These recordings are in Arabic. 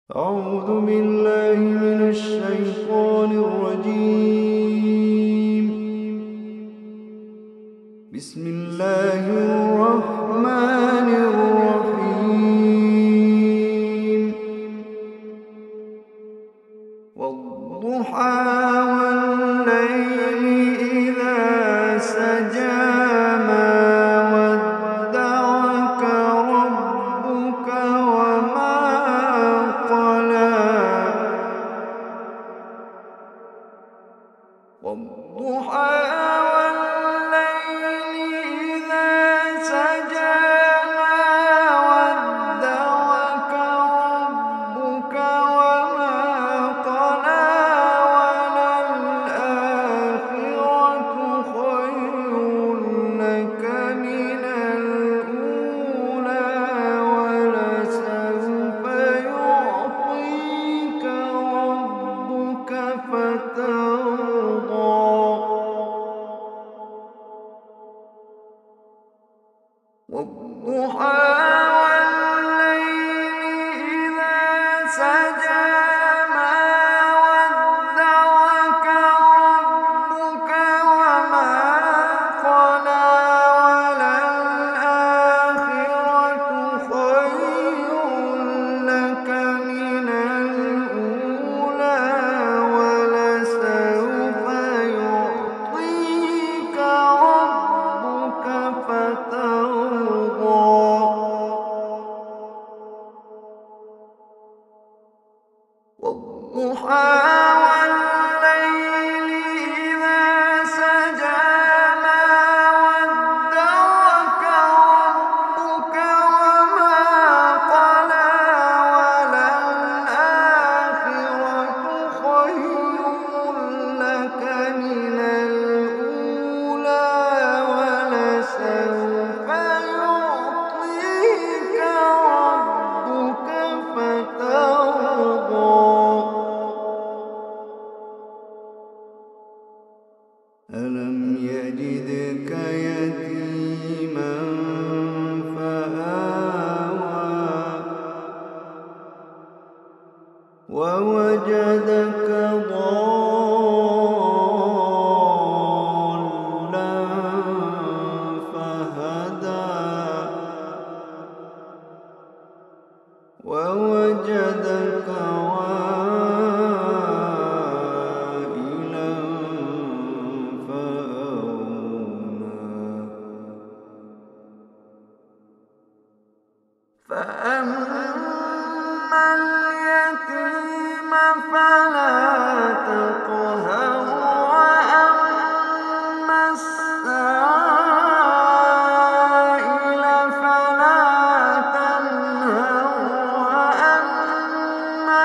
أعوذ بالله من الشيطان الرجيم. بسم الله الرحمن الرحيم. والضحى والليل إذا سجى ما ودعك ربك وما قلى. والضحى والليل إذا سجى ما ودعك ربك وما قلى. وللآخرة خير لك من الأولى ولسوف يعطيك ربك فترضى. والضحى والليل إذا سجى ما ودعك ربك وما قلى. وللآخرة خير لك من الأولى ولسوف يعطيك ربك فترضى. والضحى والليل إذا سجى ما ودعك ربك وما قلى. وللآخرة خير لك من الأولى ولسوف يعطيك ربك فترضى. ألم يجدك يتيما فآوى ووجدك ضالا فهدى ووجدك عائلا فأغنى. فأما اليتيم فلا تقهر. وأما السائل فلا تنهر. وأما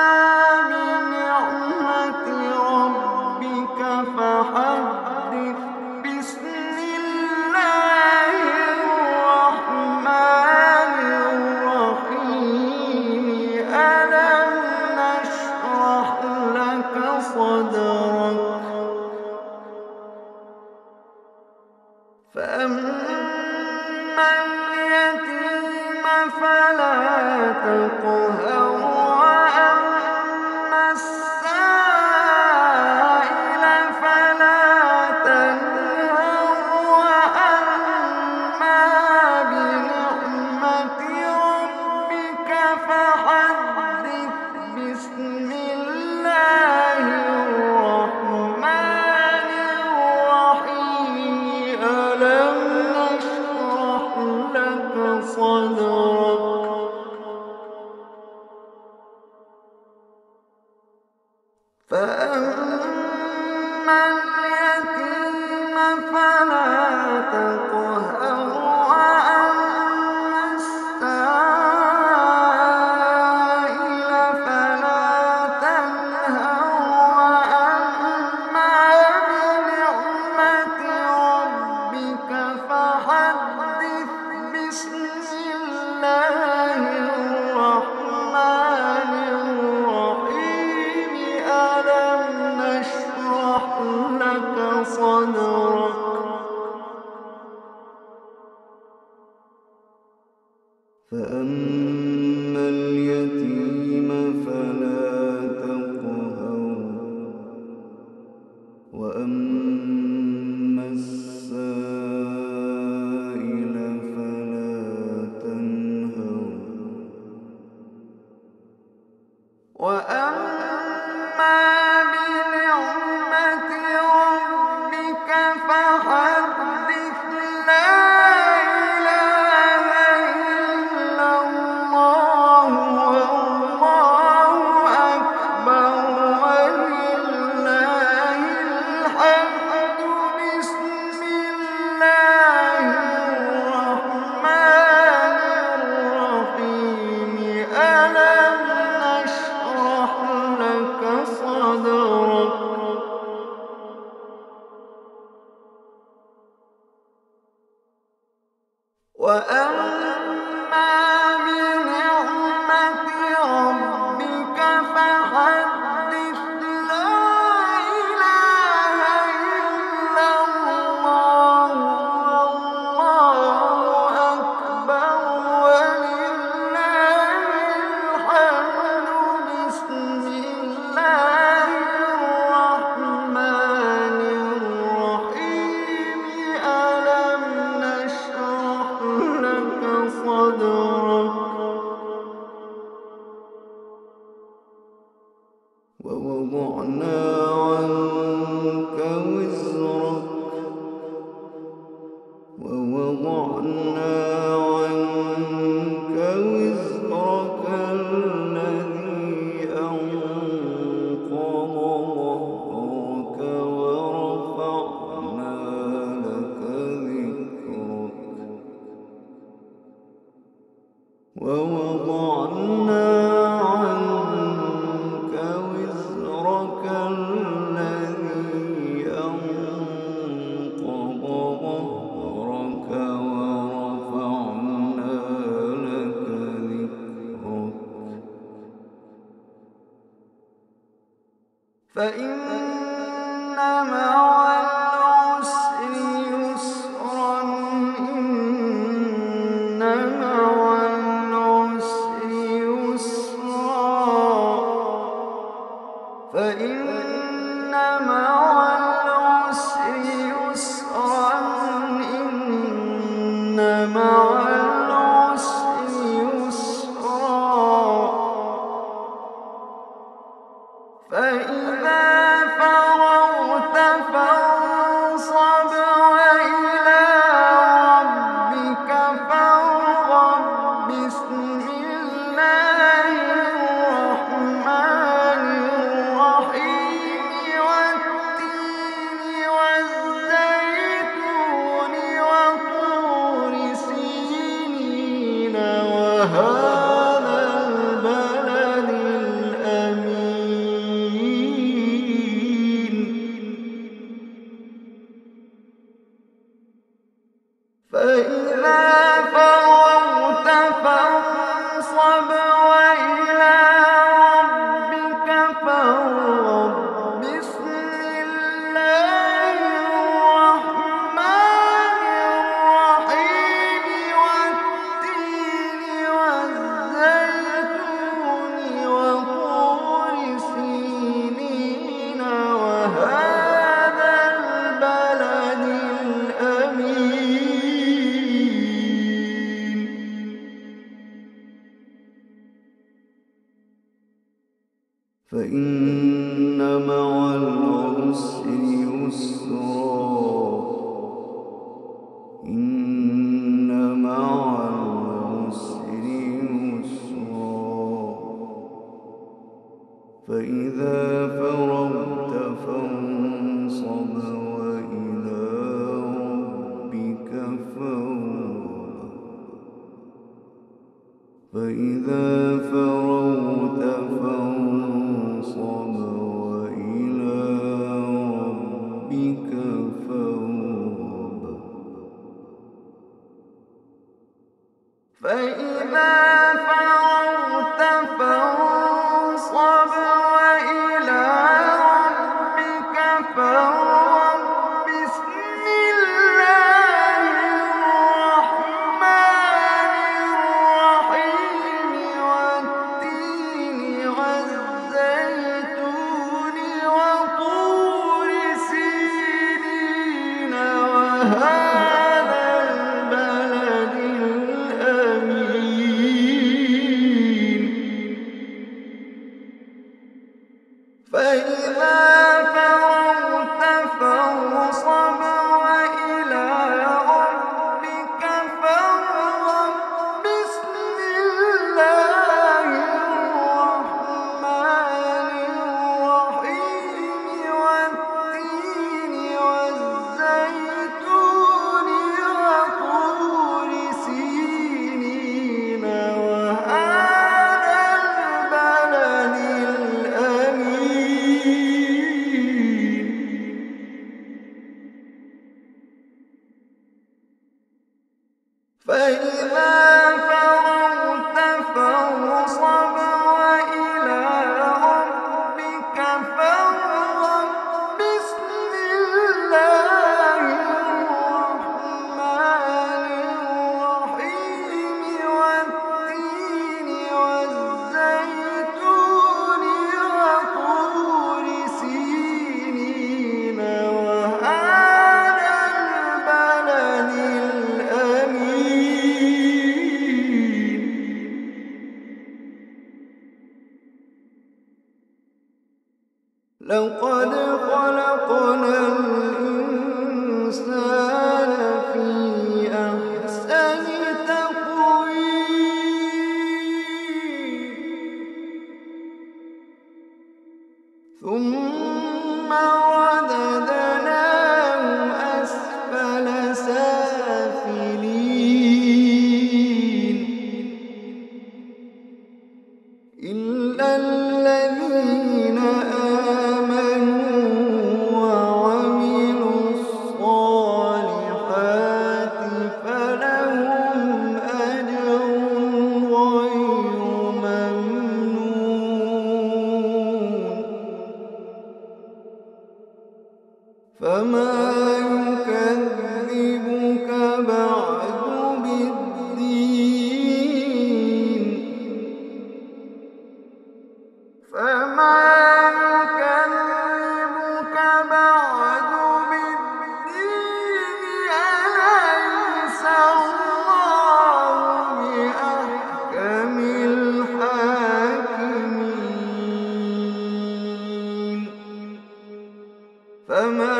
بنعمة ربك فحدث. بسم الله الرحمن الرحيم. ألم نشرح لك صدرك. فأما اليتيم فلا تقهر. وأما السائل فلا تنهر. وأما بنعمة ربك فحدث. بسم الله الرحمن الرحيم. ألم نشرح لك صدرك. فأما اليتيم فلا تقهر. وأما السائل فلا تنهر. وأما بنعمة ربك فحدث. بسم الله الرحمن الرحيم. ألم وأما بنعمة ربك فحدث. لا إله إلا الله والله أكبر ولله الحمد. بسم الله الرحمن الرحيم. ألم نشرح لك صدرك وأما بنعمة ربك فحدث. لا إله إلا الله والله أكبر ولله الحمد. بسم الله الرحمن الرحيم. ألم نشرح لك صدرك ووضعنا عنك وزرك الذي أنقض ظهرك ورفعنا لك ذكرك ووضعنا عنك وزرك الذي أنقض ظهرك ورفعنا لك ذكرك. فإن مع العسر يسرا. إن مع العسر يسرا. فإن مع العسر يسرا. إن مع العسر يسرا. فإذا فرغت فانصب وإلى ربك فارغب. بسم الله الرحمن الرحيم. والتين والزيتون وطور سينين وهذا البلد الأمين. فإذا فرغت فانصب وإلى ربك فارغب. بسم الله الرحمن الرحيم. والتين والزيتون وطور سينين وهذا البلد الأمين. فإن مع العسر يسرا. إن مع العسر يسرا. فإذا فرغت فانصب وإلى ربك فارغب. فإذا فرغت فانصب وإلى ربك فارغب. فإذا فرغت فانصب وإلى ربك فارغب. بسم الله الرحمن الرحيم. والتين والزيتون لقد خلقنا الإنسان في أحسن تقويم ثم رددناه أسفل سافلين إلا الذين آمنوا وعملوا الصالحات فلهم أجر غير ممنون فما يكذبك بعد بالدين فما يكذبك بعد بالدين أليس الله بأحكم الحاكمين فما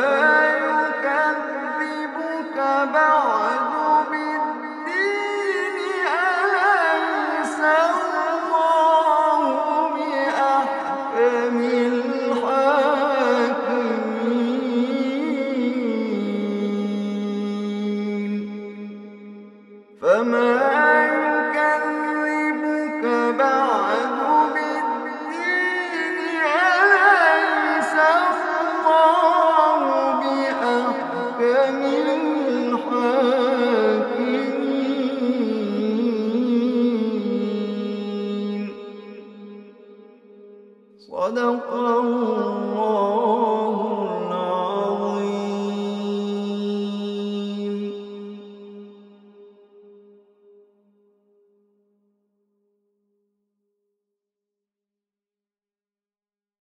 يكذبك بعد بالدين أليس الله بأحكم الحاكمين فما